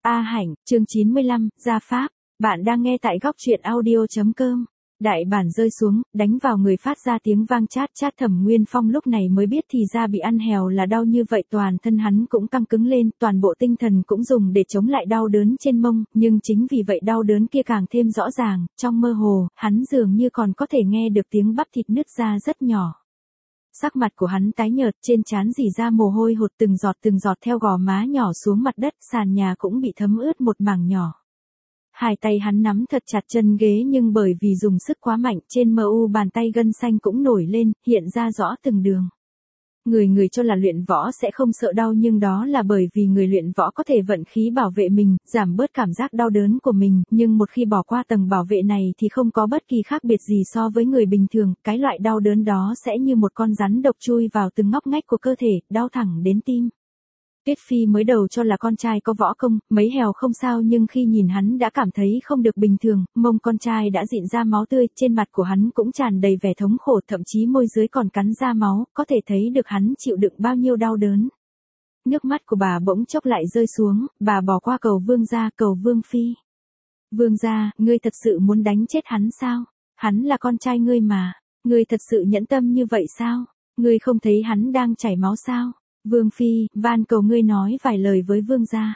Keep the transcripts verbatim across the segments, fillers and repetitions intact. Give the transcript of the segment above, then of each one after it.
A Hạnh, chương chín mươi lăm, Gia Pháp. Bạn đang nghe tại góc truyện audio.com. Đại bản rơi xuống, đánh vào người phát ra tiếng vang chát chát. Thẩm Nguyên Phong lúc này mới biết thì ra bị ăn hèo là đau như vậy, toàn thân hắn cũng căng cứng lên, toàn bộ tinh thần cũng dùng để chống lại đau đớn trên mông, nhưng chính vì vậy đau đớn kia càng thêm rõ ràng, trong mơ hồ, hắn dường như còn có thể nghe được tiếng bắp thịt nứt ra rất nhỏ. Sắc mặt của hắn tái nhợt, trên trán rỉ ra mồ hôi hột từng giọt từng giọt theo gò má nhỏ xuống mặt đất, sàn nhà cũng bị thấm ướt một mảng nhỏ. Hai tay hắn nắm thật chặt chân ghế, nhưng bởi vì dùng sức quá mạnh, trên mờ u bàn tay gân xanh cũng nổi lên, hiện ra rõ từng đường. Người người cho là luyện võ sẽ không sợ đau, nhưng đó là bởi vì người luyện võ có thể vận khí bảo vệ mình, giảm bớt cảm giác đau đớn của mình, nhưng một khi bỏ qua tầng bảo vệ này thì không có bất kỳ khác biệt gì so với người bình thường, cái loại đau đớn đó sẽ như một con rắn độc chui vào từng ngóc ngách của cơ thể, đau thẳng đến tim. Tuyết Phi mới đầu cho là con trai có võ công, mấy hèo không sao, nhưng khi nhìn hắn đã cảm thấy không được bình thường, mông con trai đã rịn ra máu tươi, trên mặt của hắn cũng tràn đầy vẻ thống khổ, thậm chí môi dưới còn cắn ra máu, có thể thấy được hắn chịu đựng bao nhiêu đau đớn. Nước mắt của bà bỗng chốc lại rơi xuống, bà bỏ qua cầu Vương gia, cầu Vương Phi. Vương gia, ngươi thật sự muốn đánh chết hắn sao? Hắn là con trai ngươi mà, ngươi thật sự nhẫn tâm như vậy sao? Ngươi không thấy hắn đang chảy máu sao? Vương Phi, van cầu ngươi nói vài lời với Vương gia.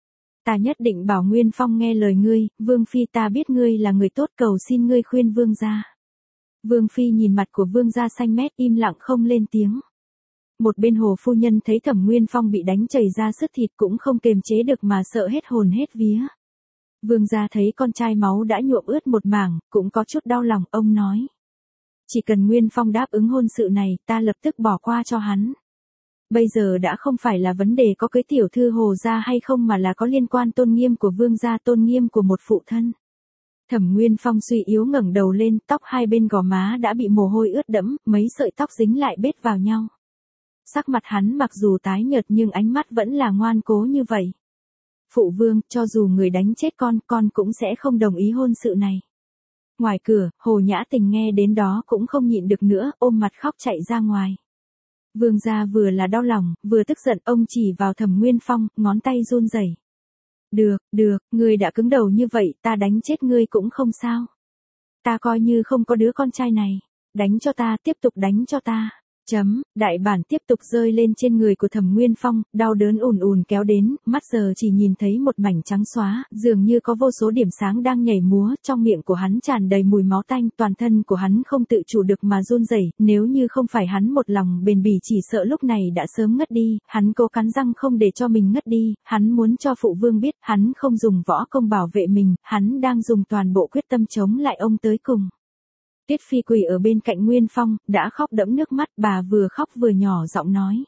Ta nhất định bảo Nguyên Phong nghe lời ngươi, Vương Phi, ta biết ngươi là người tốt, cầu xin ngươi khuyên Vương gia. Vương Phi nhìn mặt của Vương gia xanh mét, im lặng không lên tiếng. Một bên Hồ phu nhân thấy Thẩm Nguyên Phong bị đánh chảy ra sứt thịt cũng không kềm chế được mà sợ hết hồn hết vía. Vương gia thấy con trai máu đã nhuộm ướt một mảng, cũng có chút đau lòng, ông nói. Chỉ cần Nguyên Phong đáp ứng hôn sự này, ta lập tức bỏ qua cho hắn. Bây giờ đã không phải là vấn đề có cưới tiểu thư Hồ gia hay không, mà là có liên quan tôn nghiêm của Vương gia, tôn nghiêm của một phụ thân. Thẩm Nguyên Phong suy yếu ngẩng đầu lên, tóc hai bên gò má đã bị mồ hôi ướt đẫm, mấy sợi tóc dính lại bết vào nhau. Sắc mặt hắn mặc dù tái nhợt nhưng ánh mắt vẫn là ngoan cố như vậy. Phụ vương, cho dù người đánh chết con, con cũng sẽ không đồng ý hôn sự này. Ngoài cửa, Hồ Nhã Tình nghe đến đó cũng không nhịn được nữa, ôm mặt khóc chạy ra ngoài. Vương gia vừa là đau lòng, vừa tức giận, ông chỉ vào Thẩm Nguyên Phong, ngón tay run rẩy. Được, được, ngươi đã cứng đầu như vậy, ta đánh chết ngươi cũng không sao. Ta coi như không có đứa con trai này. Đánh cho ta, tiếp tục đánh cho ta. Chấm, đại bản tiếp tục rơi lên trên người của Thẩm Nguyên Phong, đau đớn ùn ùn kéo đến, mắt giờ chỉ nhìn thấy một mảnh trắng xóa, dường như có vô số điểm sáng đang nhảy múa, trong miệng của hắn tràn đầy mùi máu tanh, toàn thân của hắn không tự chủ được mà run rẩy, nếu như không phải hắn một lòng bền bỉ chỉ sợ lúc này đã sớm ngất đi, hắn cố cắn răng không để cho mình ngất đi, hắn muốn cho phụ vương biết, hắn không dùng võ công bảo vệ mình, hắn đang dùng toàn bộ quyết tâm chống lại ông tới cùng. Tuyết Phi quỳ ở bên cạnh Nguyên Phong, đã khóc đẫm nước mắt, bà vừa khóc vừa nhỏ giọng nói.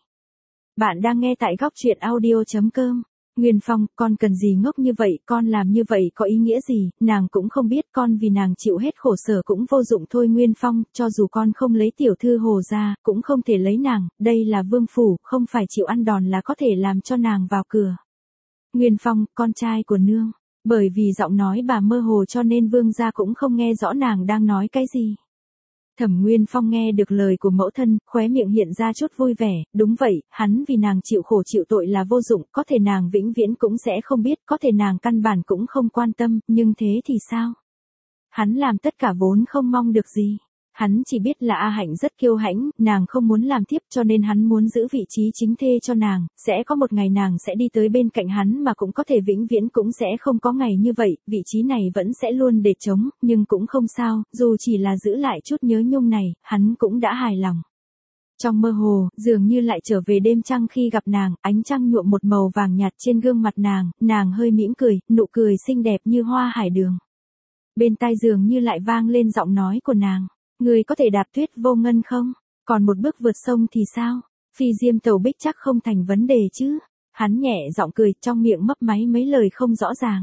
Bạn đang nghe tại góc truyện audio.com. Nguyên Phong, con cần gì ngốc như vậy, con làm như vậy có ý nghĩa gì, nàng cũng không biết, con vì nàng chịu hết khổ sở cũng vô dụng thôi. Nguyên Phong, cho dù con không lấy tiểu thư Hồ ra, cũng không thể lấy nàng, đây là vương phủ, không phải chịu ăn đòn là có thể làm cho nàng vào cửa. Nguyên Phong, con trai của nương. Bởi vì giọng nói bà mơ hồ cho nên Vương gia cũng không nghe rõ nàng đang nói cái gì. Thẩm Nguyên Phong nghe được lời của mẫu thân, khóe miệng hiện ra chút vui vẻ, đúng vậy, hắn vì nàng chịu khổ chịu tội là vô dụng, có thể nàng vĩnh viễn cũng sẽ không biết, có thể nàng căn bản cũng không quan tâm, nhưng thế thì sao? Hắn làm tất cả vốn không mong được gì. Hắn chỉ biết là A Hạnh rất kiêu hãnh, nàng không muốn làm tiếp cho nên hắn muốn giữ vị trí chính thê cho nàng, sẽ có một ngày nàng sẽ đi tới bên cạnh hắn mà cũng có thể vĩnh viễn cũng sẽ không có ngày như vậy, vị trí này vẫn sẽ luôn để trống, nhưng cũng không sao, dù chỉ là giữ lại chút nhớ nhung này, hắn cũng đã hài lòng. Trong mơ hồ, dường như lại trở về đêm trăng khi gặp nàng, ánh trăng nhuộm một màu vàng nhạt trên gương mặt nàng, nàng hơi mỉm cười, nụ cười xinh đẹp như hoa hải đường. Bên tai dường như lại vang lên giọng nói của nàng. Người có thể đạp tuyết vô ngân không? Còn một bước vượt sông thì sao? Phi diêm tàu bích chắc không thành vấn đề chứ? Hắn nhẹ giọng cười, trong miệng mấp máy mấy lời không rõ ràng.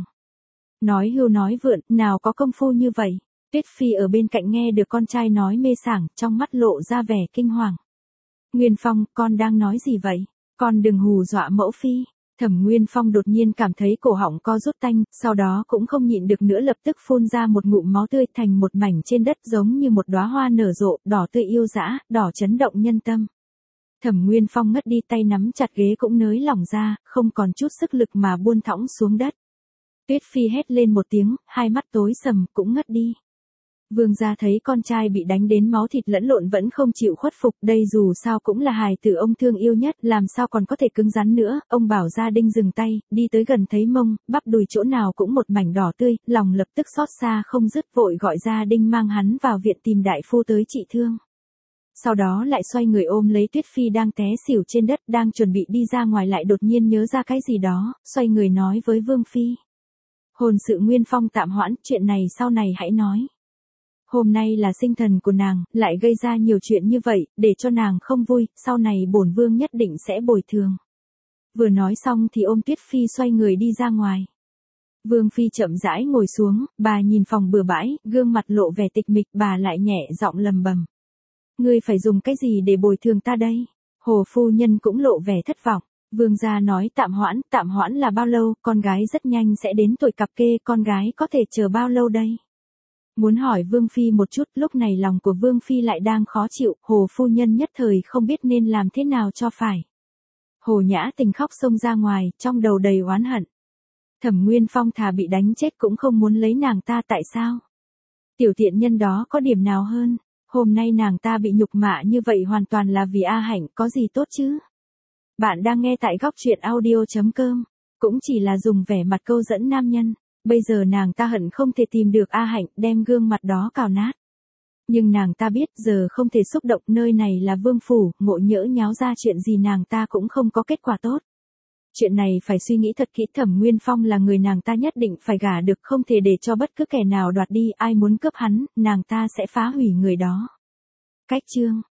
Nói hưu nói vượn, nào có công phu như vậy? Tuyết Phi ở bên cạnh nghe được con trai nói mê sảng, trong mắt lộ ra vẻ kinh hoàng. Nguyên Phong, con đang nói gì vậy? Con đừng hù dọa mẫu phi. Thẩm Nguyên Phong đột nhiên cảm thấy cổ họng co rút tanh, sau đó cũng không nhịn được nữa lập tức phun ra một ngụm máu tươi thành một mảnh trên đất giống như một đóa hoa nở rộ, đỏ tươi yêu dã, đỏ chấn động nhân tâm. Thẩm Nguyên Phong ngất đi, tay nắm chặt ghế cũng nới lỏng ra, không còn chút sức lực mà buông thõng xuống đất. Tuyết Phi hét lên một tiếng, hai mắt tối sầm, cũng ngất đi. Vương gia thấy con trai bị đánh đến máu thịt lẫn lộn vẫn không chịu khuất phục, đây dù sao cũng là hài tử ông thương yêu nhất, làm sao còn có thể cứng rắn nữa, ông bảo Gia Đinh dừng tay, đi tới gần thấy mông, bắp đùi chỗ nào cũng một mảnh đỏ tươi, lòng lập tức xót xa không dứt, vội gọi Gia Đinh mang hắn vào viện tìm đại phu tới trị thương. Sau đó lại xoay người ôm lấy Tuyết Phi đang té xỉu trên đất, đang chuẩn bị đi ra ngoài lại đột nhiên nhớ ra cái gì đó, xoay người nói với Vương Phi. Hồn sự Nguyên Phong tạm hoãn, chuyện này sau này hãy nói. Hôm nay là sinh thần của nàng, lại gây ra nhiều chuyện như vậy, để cho nàng không vui, sau này bổn vương nhất định sẽ bồi thường. Vừa nói xong thì ôm Tuyết Phi xoay người đi ra ngoài. Vương Phi chậm rãi ngồi xuống, bà nhìn phòng bừa bãi, gương mặt lộ vẻ tịch mịch, bà lại nhẹ giọng lầm bầm. Ngươi phải dùng cái gì để bồi thường ta đây? Hồ phu nhân cũng lộ vẻ thất vọng. Vương gia nói tạm hoãn, tạm hoãn là bao lâu, con gái rất nhanh sẽ đến tuổi cặp kê, con gái có thể chờ bao lâu đây? Muốn hỏi Vương Phi một chút, lúc này lòng của Vương Phi lại đang khó chịu, Hồ phu nhân nhất thời không biết nên làm thế nào cho phải. Hồ Nhã Tình khóc xông ra ngoài, trong đầu đầy oán hận. Thẩm Nguyên Phong thà bị đánh chết cũng không muốn lấy nàng ta, tại sao? Tiểu tiện nhân đó có điểm nào hơn? Hôm nay nàng ta bị nhục mạ như vậy hoàn toàn là vì A Hạnh, có gì tốt chứ? Bạn đang nghe tại góc truyện audio chấm com, cũng chỉ là dùng vẻ mặt câu dẫn nam nhân. Bây giờ nàng ta hận không thể tìm được A Hạnh, đem gương mặt đó cào nát. Nhưng nàng ta biết giờ không thể xúc động, nơi này là vương phủ, ngộ nhỡ nháo ra chuyện gì nàng ta cũng không có kết quả tốt. Chuyện này phải suy nghĩ thật kỹ, Thẩm Nguyên Phong là người nàng ta nhất định phải gả được, không thể để cho bất cứ kẻ nào đoạt đi, ai muốn cướp hắn, nàng ta sẽ phá hủy người đó. Cách chương